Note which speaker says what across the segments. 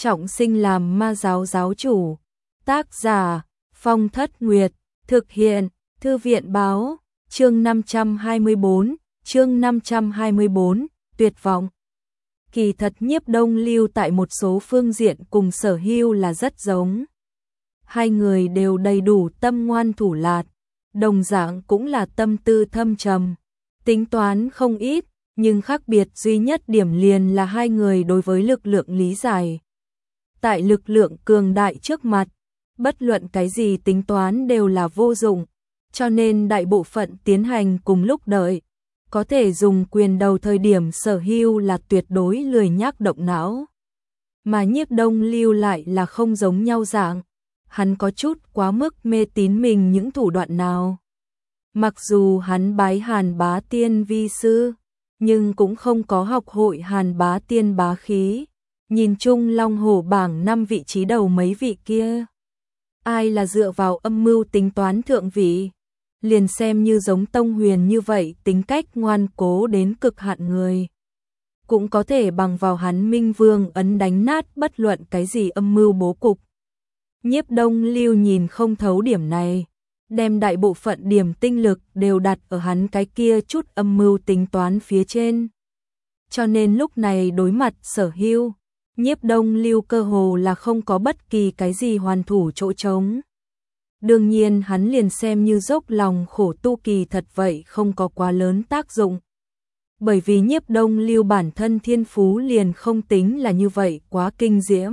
Speaker 1: trọng sinh làm ma giáo giáo chủ. Tác giả Phong Thất Nguyệt, thực hiện Thư viện báo, chương 524, tuyệt vọng. Kỳ thật Nhiếp Đông Lưu tại một số phương diện cùng Sở Hưu là rất giống. Hai người đều đầy đủ tâm ngoan thủ lạt, đồng dạng cũng là tâm tư thâm trầm, tính toán không ít, nhưng khác biệt duy nhất điểm liền là hai người đối với lực lượng lý giải. Tại lực lượng cường đại trước mặt, bất luận cái gì tính toán đều là vô dụng, cho nên đại bộ phận tiến hành cùng lúc đợi. Có thể dùng quyền đầu thời điểm Sở Hưu là tuyệt đối lười nhác động não. Mà Nhiếp Đông Lưu lại là không giống nhau dạng, hắn có chút quá mức mê tín mình những thủ đoạn nào. Mặc dù hắn bái Hàn Bá Tiên vi sư, nhưng cũng không có học hội Hàn Bá Tiên bá khí. Nhìn chung Long Hổ bảng 5 vị trí đầu mấy vị kia, ai là dựa vào âm mưu tính toán thượng vị, liền xem như giống Tông Huyền như vậy tính cách ngoan cố đến cực hạn người, cũng có thể bằng vào hắn Minh Vương ấn đánh nát bất luận cái gì âm mưu bố cục. Nhiếp Đông Lưu nhìn không thấu điểm này, đem đại bộ phận điểm tinh lực đều đặt ở hắn cái kia chút âm mưu tính toán phía trên. Cho nên lúc này đối mặt Sở Hưu, Nhiếp Đông Lưu cơ hồ là không có bất kỳ cái gì hoàn thủ chỗ trống. Đương nhiên hắn liền xem như dốc lòng khổ tu kỳ thật vậy không có quá lớn tác dụng. Bởi vì Nhiếp Đông Lưu bản thân thiên phú liền không tính là như vậy quá kinh diễm.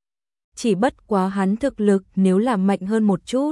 Speaker 1: Chỉ bất quá hắn thực lực nếu là mạnh hơn một chút,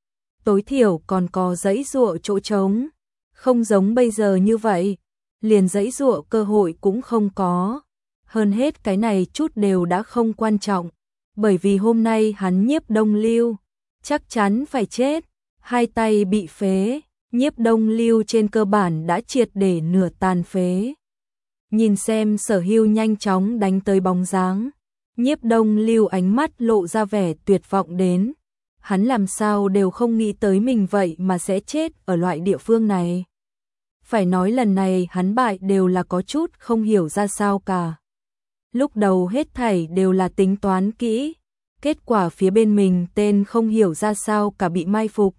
Speaker 1: tối thiểu còn có dãy dụa chỗ trống, không giống bây giờ như vậy, liền dãy dụa cơ hội cũng không có. Hơn hết cái này chút đều đã không quan trọng, bởi vì hôm nay hắn Nhiếp Đông Lưu chắc chắn phải chết, hai tay bị phế, Nhiếp Đông Lưu trên cơ bản đã triệt để nửa tàn phế. Nhìn xem Sở Hưu nhanh chóng đánh tới bóng dáng, Nhiếp Đông Lưu ánh mắt lộ ra vẻ tuyệt vọng đến, hắn làm sao đều không nghĩ tới mình vậy mà sẽ chết ở loại địa phương này. Phải nói lần này hắn bại đều là có chút không hiểu ra sao cả. Lúc đầu hết thảy đều là tính toán kỹ, kết quả phía bên mình tên không hiểu ra sao cả bị mai phục.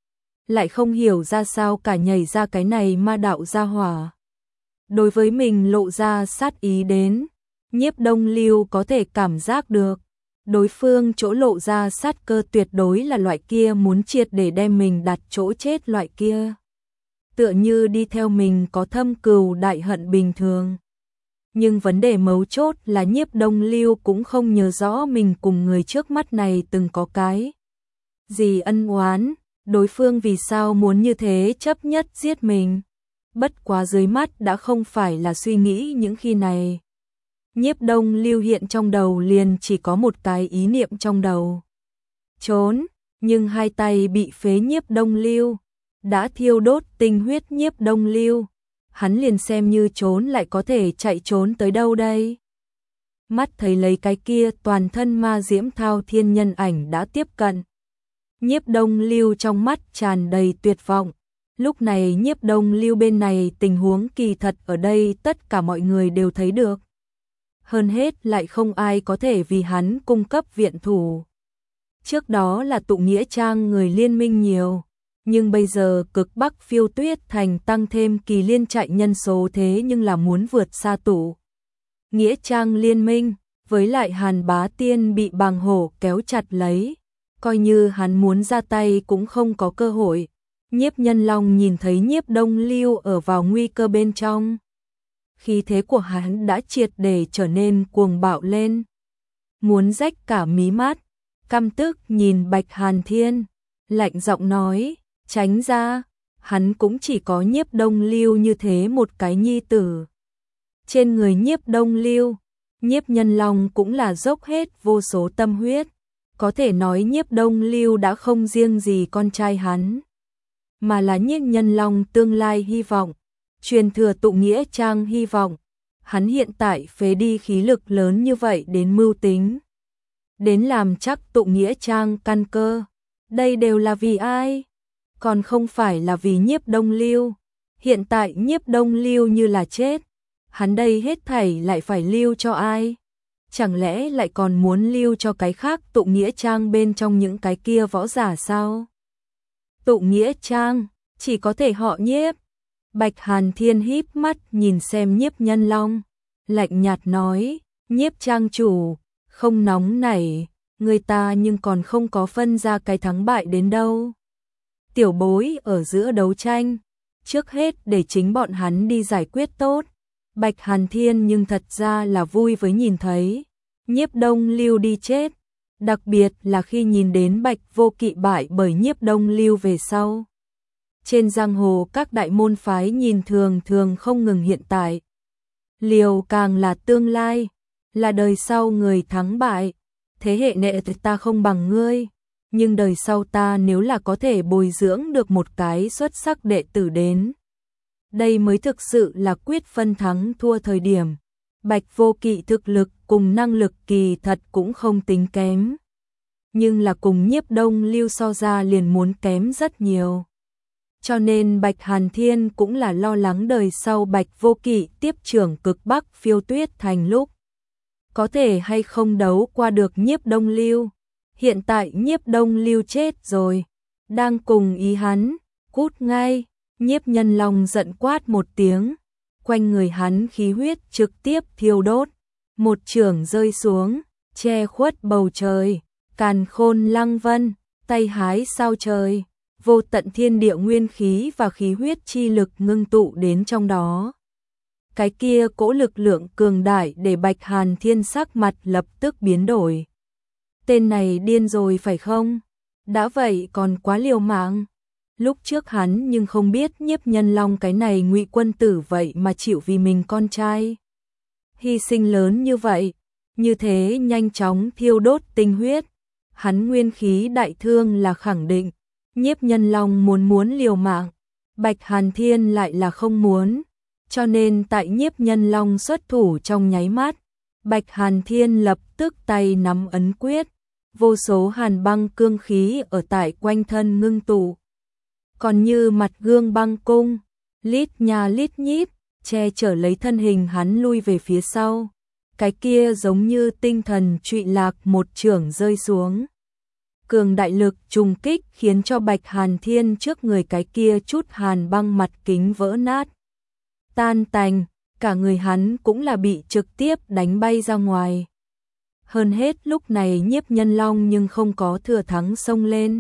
Speaker 1: Lại không hiểu ra sao cả nhảy ra cái này ma đạo gia hỏa. Đối với mình lộ ra sát ý đến, Nhiếp Đông Lưu có thể cảm giác được. Đối phương chỗ lộ ra sát cơ tuyệt đối là loại kia muốn triệt để đem mình đặt chỗ chết loại kia. Tựa như đi theo mình có thâm cừu đại hận bình thường. Nhưng vấn đề mấu chốt là Nhiếp Đông Lưu cũng không nhớ rõ mình cùng người trước mắt này từng có cái gì ân oán, đối phương vì sao muốn như thế chấp nhất giết mình. Bất quá dưới mắt đã không phải là suy nghĩ những khi này. Nhiếp Đông Lưu hiện trong đầu liền chỉ có một cái ý niệm trong đầu. Trốn, nhưng hai tay bị phế Nhiếp Đông Lưu, đã thiêu đốt tinh huyết Nhiếp Đông Lưu. Hắn liền xem như trốn lại có thể chạy trốn tới đâu đây. Mắt thấy lấy cái kia toàn thân ma diễm thao thiên nhân ảnh đã tiếp cận. Nhiếp Đông Lưu trong mắt tràn đầy tuyệt vọng. Lúc này Nhiếp Đông Lưu bên này tình huống kỳ thật ở đây tất cả mọi người đều thấy được. Hơn hết lại không ai có thể vì hắn cung cấp viện thủ. Trước đó là tụ nghĩa trang người liên minh nhiều. Nhưng bây giờ cực Bắc Phiêu Tuyết Thành tăng thêm kỳ liên chạy nhân số thế nhưng là muốn vượt xa tụ nghĩa trang liên minh, với lại Hàn Bá Tiên bị Bàng Hổ kéo chặt lấy, coi như hắn muốn ra tay cũng không có cơ hội. Nhiếp Nhân Long nhìn thấy Nhiếp Đông Lưu ở vào nguy cơ bên trong, khí thế của hắn đã triệt để trở nên cuồng bạo lên, muốn rách cả mí mắt, căm tức nhìn Bạch Hàn Thiên, lạnh giọng nói: tránh ra, hắn cũng chỉ có Nhiếp Đông Lưu như thế một cái nhi tử. Trên người Nhiếp Đông Lưu, Nhiếp Nhân Long cũng là dốc hết vô số tâm huyết, có thể nói Nhiếp Đông Lưu đã không riêng gì con trai hắn, mà là Nhiếp Nhân Long tương lai hy vọng, truyền thừa tụ nghĩa trang hy vọng. Hắn hiện tại phế đi khí lực lớn như vậy đến mưu tính, đến làm chắc tụ nghĩa trang căn cơ, đây đều là vì ai? Còn không phải là vì Nhiếp Đông Lưu. Hiện tại Nhiếp Đông Lưu như là chết, hắn đây hết thảy lại phải lưu cho ai? chẳng lẽ lại còn muốn lưu cho cái khác tụ nghĩa trang bên trong những cái kia võ giả sao? Tụ nghĩa trang, chỉ có thể họ Nhiếp. Bạch Hàn Thiên híp mắt nhìn xem Nhiếp Nhân Long, lạnh nhạt nói, Nhiếp trang chủ, không nóng nảy, người ta nhưng còn không có phân ra cái thắng bại đến đâu. Tiểu bối ở giữa đấu tranh, trước hết để chính bọn hắn đi giải quyết tốt. Bạch Hàn Thiên nhưng thật ra là vui với nhìn thấy Nhiếp Đông Lưu đi chết, đặc biệt là khi nhìn đến Bạch Vô Kỵ bại bởi Nhiếp Đông Lưu về sau. Trên giang hồ các đại môn phái nhìn thường thường không ngừng hiện tại. Liều càng là tương lai, là đời sau người thắng bại. Thế hệ nệ ta không bằng ngươi, nhưng đời sau ta nếu là có thể bồi dưỡng được một cái xuất sắc đệ tử đến. Đây mới thực sự là quyết phân thắng thua thời điểm. Bạch Vô Kỵ thực lực cùng năng lực kỳ thật cũng không tính kém. Nhưng là cùng Nhiếp Đông Lưu so ra liền muốn kém rất nhiều. Cho nên Bạch Hàn Thiên cũng là lo lắng đời sau Bạch Vô Kỵ tiếp trưởng cực Bắc Phiêu Tuyết Thành lúc có thể hay không đấu qua được Nhiếp Đông Lưu. Hiện tại Nhiếp Đông Lưu chết rồi, đang cùng ý hắn, cút ngay. Nhiếp Nhân Long giận quát một tiếng, quanh người hắn khí huyết trực tiếp thiêu đốt, một chưởng rơi xuống, che khuất bầu trời, càn khôn lăng vân, tay hái sao trời, vô tận thiên địa nguyên khí và khí huyết chi lực ngưng tụ đến trong đó. Cái kia cỗ lực lượng cường đại để Bạch Hàn Thiên sắc mặt lập tức biến đổi. Tên này điên rồi phải không? Đã vậy còn quá liều mạng. Lúc trước hắn nhưng không biết Nhiếp Nhân Long cái này ngụy quân tử vậy mà chịu vì mình con trai. Hy sinh lớn như vậy, như thế nhanh chóng thiêu đốt tinh huyết. Hắn nguyên khí đại thương là khẳng định. Nhiếp Nhân Long muốn liều mạng, Bạch Hàn Thiên lại là không muốn. Cho nên tại Nhiếp Nhân Long xuất thủ trong nháy mắt, Bạch Hàn Thiên lập tức tay nắm ấn quyết, vô số hàn băng cương khí ở tại quanh thân ngưng tụ. Còn như mặt gương băng cung, lít nha lít nhít, che chở lấy thân hình hắn lui về phía sau. Cái kia giống như tinh thần trụy lạc một chưởng rơi xuống. Cường đại lực trùng kích khiến cho Bạch Hàn Thiên trước người cái kia chút hàn băng mặt kính vỡ nát. Tan tành, cả người hắn cũng là bị trực tiếp đánh bay ra ngoài. Hơn hết lúc này Nhiếp Nhân Long nhưng không có thừa thắng xông lên,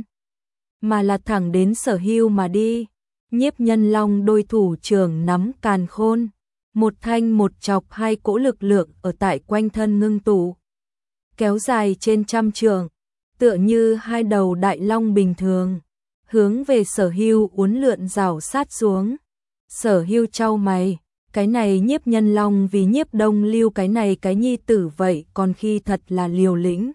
Speaker 1: mà là thẳng đến Sở Hưu mà đi. Nhiếp Nhân Long đôi thủ trưởng nắm càn khôn, một thanh một chọc hai cỗ lực lượng ở tại quanh thân ngưng tụ, kéo dài trên trăm trượng, tựa như hai đầu đại long bình thường, hướng về Sở Hưu uốn lượn rảo sát xuống. Sở Hưu chau mày, cái này Nhiếp Nhân Long vì Nhiếp Đông Lưu cái này cái nhi tử vậy còn khi thật là liều lĩnh.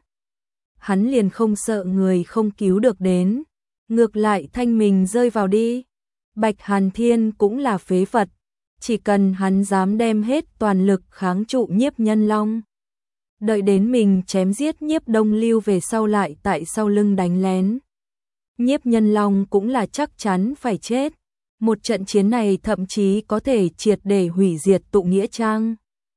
Speaker 1: Hắn liền không sợ người không cứu được đến, ngược lại thanh mình rơi vào đi. Bạch Hàn Thiên cũng là phế vật, chỉ cần hắn dám đem hết toàn lực kháng trụ Nhiếp Nhân Long. Đợi đến mình chém giết Nhiếp Đông Lưu về sau lại tại sau lưng đánh lén. Nhiếp Nhân Long cũng là chắc chắn phải chết. Một trận chiến này thậm chí có thể triệt để hủy diệt tụ nghĩa trang.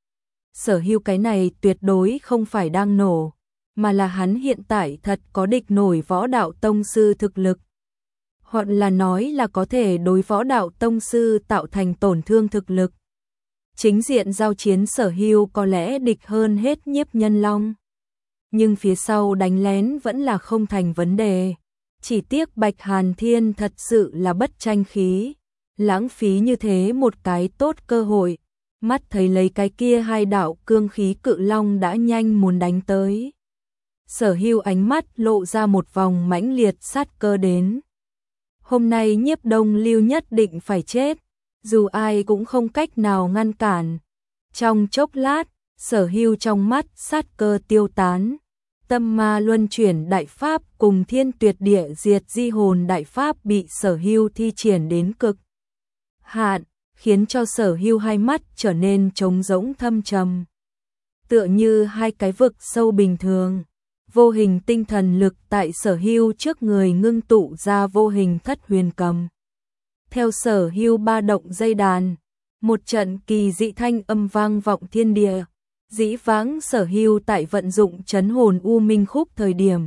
Speaker 1: Sở Hưu cái này tuyệt đối không phải đang nổ, mà là hắn hiện tại thật có địch nổi võ đạo tông sư thực lực. Hoặc là nói là có thể đối võ đạo tông sư tạo thành tổn thương thực lực. Chính diện giao chiến Sở Hưu có lẽ địch hơn hết Nhiếp Nhân Long. Nhưng phía sau đánh lén vẫn là không thành vấn đề. Chỉ tiếc Bạch Hàn Thiên thật sự là bất tranh khí, lãng phí như thế một cái tốt cơ hội, mắt thấy lấy cái kia hai đạo cương khí cự long đã nhanh muốn đánh tới. Sở Hưu ánh mắt lộ ra một vòng mãnh liệt sát cơ đến. Hôm nay Nhiếp Đông Lưu nhất định phải chết, dù ai cũng không cách nào ngăn cản. Trong chốc lát, Sở Hưu trong mắt sát cơ tiêu tán. Tâm ma luân chuyển đại pháp cùng thiên tuyệt địa diệt di hồn đại pháp bị Sở Hưu thi triển đến cực hạn, khiến cho Sở Hưu hai mắt trở nên trống rỗng thâm trầm. Tựa như hai cái vực sâu bình thường, vô hình tinh thần lực tại Sở Hưu trước người ngưng tụ ra vô hình thất huyền cầm. Theo Sở Hưu ba động dây đàn, một trận kỳ dị thanh âm vang vọng thiên địa. Dĩ vãng Sở Hưu tại vận dụng trấn hồn U Minh Khúc thời điểm,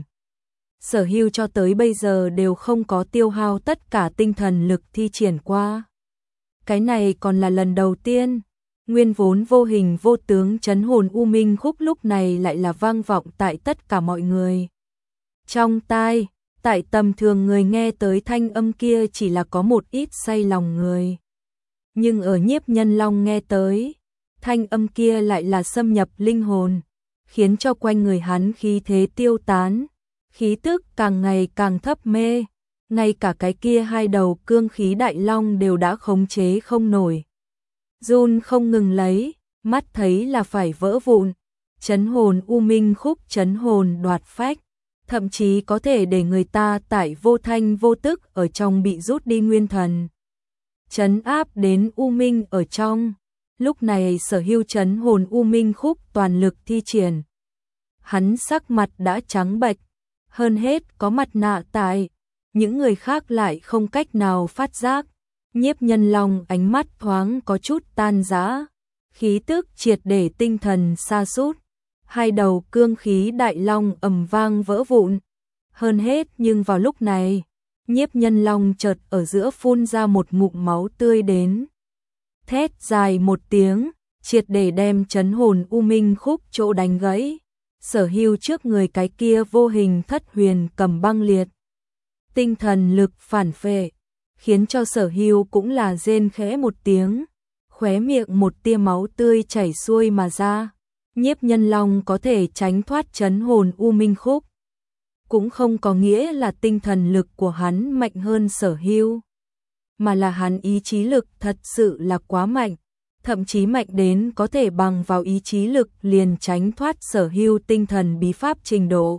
Speaker 1: Sở Hưu cho tới bây giờ đều không có tiêu hao tất cả tinh thần lực thi triển qua. Cái này còn là lần đầu tiên, nguyên vốn vô hình vô tướng trấn hồn U Minh Khúc lúc này lại là vang vọng tại tất cả mọi người trong tai. Tại tầm thường người nghe tới thanh âm kia chỉ là có một ít say lòng người. Nhưng ở Nhiếp Nhân Long nghe tới, thanh âm kia lại là xâm nhập linh hồn, khiến cho quanh người hắn khí thế tiêu tán, khí tức càng ngày càng thấp mê, ngay cả cái kia hai đầu cương khí đại long đều đã khống chế không nổi. Run không ngừng lấy, mắt thấy là phải vỡ vụn, trấn hồn U Minh Khúc trấn hồn đoạt phách, thậm chí có thể để người ta tại vô thanh vô tức ở trong bị rút đi nguyên thần, trấn áp đến U Minh ở trong. Lúc này Sở Hưu trấn hồn U Minh Khúc toàn lực thi triển. Hắn sắc mặt đã trắng bệch, hơn hết có mặt nạ tại, những người khác lại không cách nào phát giác. Nhiếp Nhân Long ánh mắt thoáng có chút tan rã, khí tức triệt để tinh thần sa sút, hai đầu cương khí đại long ầm vang vỡ vụn. Hơn hết nhưng vào lúc này, Nhiếp Nhân Long chợt ở giữa phun ra một ngụm máu tươi đến. Thét dài một tiếng, triệt để đem trấn hồn U Minh Khúc chỗ đánh gãy. Sở Hưu trước người cái kia vô hình thất huyền cầm băng liệt. Tinh thần lực phản phệ, khiến cho Sở Hưu cũng là rên khẽ một tiếng, khóe miệng một tia máu tươi chảy xuôi mà ra. Nhiếp Nhân Long có thể tránh thoát trấn hồn U Minh Khúc, cũng không có nghĩa là tinh thần lực của hắn mạnh hơn Sở Hưu, mà là hắn ý chí lực thật sự là quá mạnh, thậm chí mạnh đến có thể bằng vào ý chí lực liền tránh thoát Sở Hưu tinh thần bí pháp trình độ.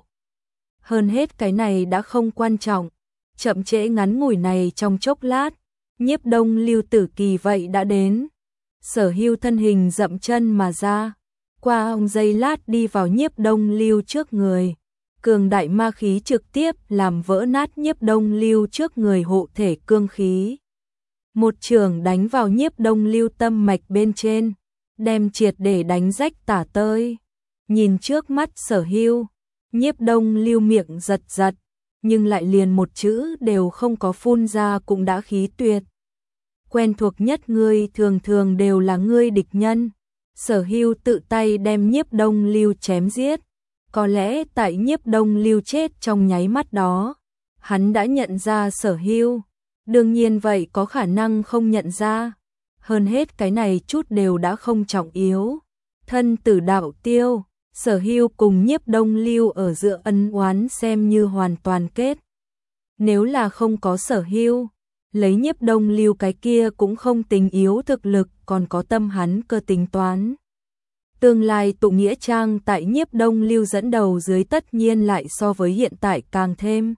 Speaker 1: Hơn hết cái này đã không quan trọng, chậm trễ ngắn ngủi này trong chốc lát, Nhiếp Đông Lưu Tử Kỳ vậy đã đến. Sở Hưu thân hình dậm chân mà ra, qua ông giây lát đi vào Nhiếp Đông Lưu trước người. Cường đại ma khí trực tiếp làm vỡ nát Nhiếp Đông Lưu trước người hộ thể cương khí. Một chưởng đánh vào Nhiếp Đông Lưu tâm mạch bên trên, đem triệt để đánh rách tả tơi. Nhìn trước mắt Sở Hưu, Nhiếp Đông Lưu miệng giật giật, nhưng lại liền một chữ đều không có phun ra cũng đã khí tuyệt. Quen thuộc nhất ngươi thường thường đều là ngươi địch nhân. Sở Hưu tự tay đem Nhiếp Đông Lưu chém giết. Có lẽ tại Nhiếp Đông Lưu chết trong nháy mắt đó, hắn đã nhận ra Sở Hưu. Đương nhiên vậy có khả năng không nhận ra. Hơn hết cái này chút đều đã không trọng yếu. Thân tử đạo tiêu, Sở Hưu cùng Nhiếp Đông Lưu ở giữa ân oán xem như hoàn toàn kết. Nếu là không có Sở Hưu, lấy Nhiếp Đông Lưu cái kia cũng không tính yếu thực lực, còn có tâm hắn cơ tính toán. Tương lai tụ nghĩa trang tại Nhiếp Đông Lưu dẫn đầu dưới tất nhiên lại so với hiện tại càng thêm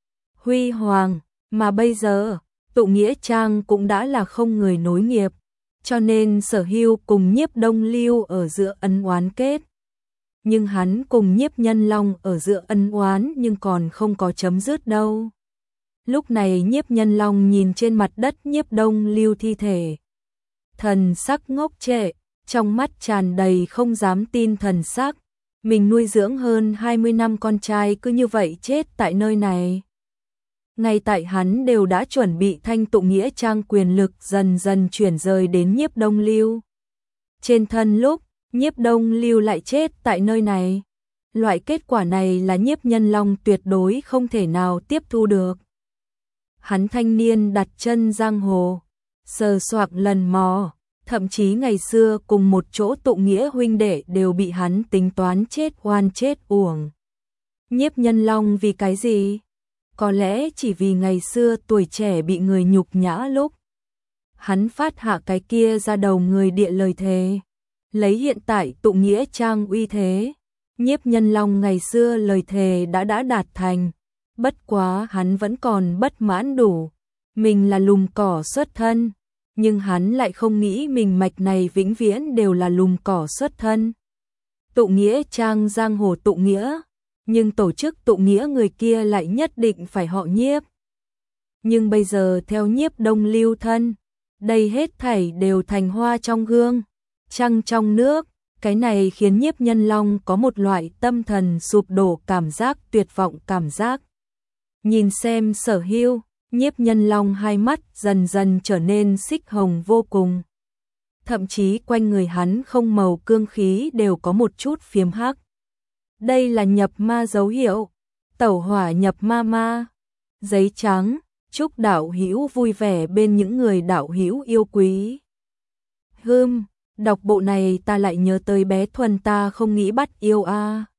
Speaker 1: huy hoàng, mà bây giờ tụ nghĩa trang cũng đã là không người nối nghiệp, cho nên Sở Hưu cùng Nhiếp Đông Lưu ở giữa ân oán kết. Nhưng hắn cùng Nhiếp Nhân Long ở giữa ân oán nhưng còn không có chấm dứt đâu. Lúc này Nhiếp Nhân Long nhìn trên mặt đất Nhiếp Đông Lưu thi thể, thần sắc ngốc trệ, trong mắt tràn đầy không dám tin thần sắc. Mình nuôi dưỡng hơn 20 năm con trai cứ như vậy chết tại nơi này. Ngay tại hắn đều đã chuẩn bị thanh tụ nghĩa trang quyền lực dần dần chuyển rời đến Nhiếp Đông Lưu trên thân lúc Nhiếp Đông Lưu lại chết tại nơi này. Loại kết quả này là Nhiếp Nhân Long tuyệt đối không thể nào tiếp thu được. Hắn thanh niên đặt chân giang hồ, sờ soạc lần mò, thậm chí ngày xưa cùng một chỗ tụ nghĩa huynh đệ đều bị hắn tính toán chết oan chết uổng. Nhiếp Nhân Long vì cái gì? Có lẽ chỉ vì ngày xưa tuổi trẻ bị người nhục nhã lúc hắn phát hạ cái kia ra đầu người địa lời thề. Lấy hiện tại tụ nghĩa trang uy thế, Nhiếp Nhân Long ngày xưa lời thề đã đạt thành. Bất quá hắn vẫn còn bất mãn đủ. Mình là lùm cỏ xuất thân, nhưng hắn lại không nghĩ mình mạch này vĩnh viễn đều là lùm cỏ xuất thân. Tụ nghĩa trang giang hồ tụ nghĩa, nhưng tổ chức tụ nghĩa người kia lại nhất định phải họ Nhiếp. Nhưng bây giờ theo Nhiếp Đông Lưu thân, đây hết thảy đều thành hoa trong gương, trăng trong nước, Cái này khiến Nhiếp Nhân Long có một loại tâm thần sụp đổ cảm giác, tuyệt vọng cảm giác. Nhìn xem Sở Hưu, Nhiếp Nhân Long hai mắt dần dần trở nên xích hồng vô cùng. Thậm chí quanh người hắn không màu cương khí đều có một chút phiếm hắc. Đây là nhập ma dấu hiệu, tẩu hỏa nhập ma ma. Giấy trắng, chúc đạo hữu vui vẻ bên những người đạo hữu yêu quý. Đọc bộ này ta lại nhớ tới bé Thuần, ta không nghĩ bắt yêu a.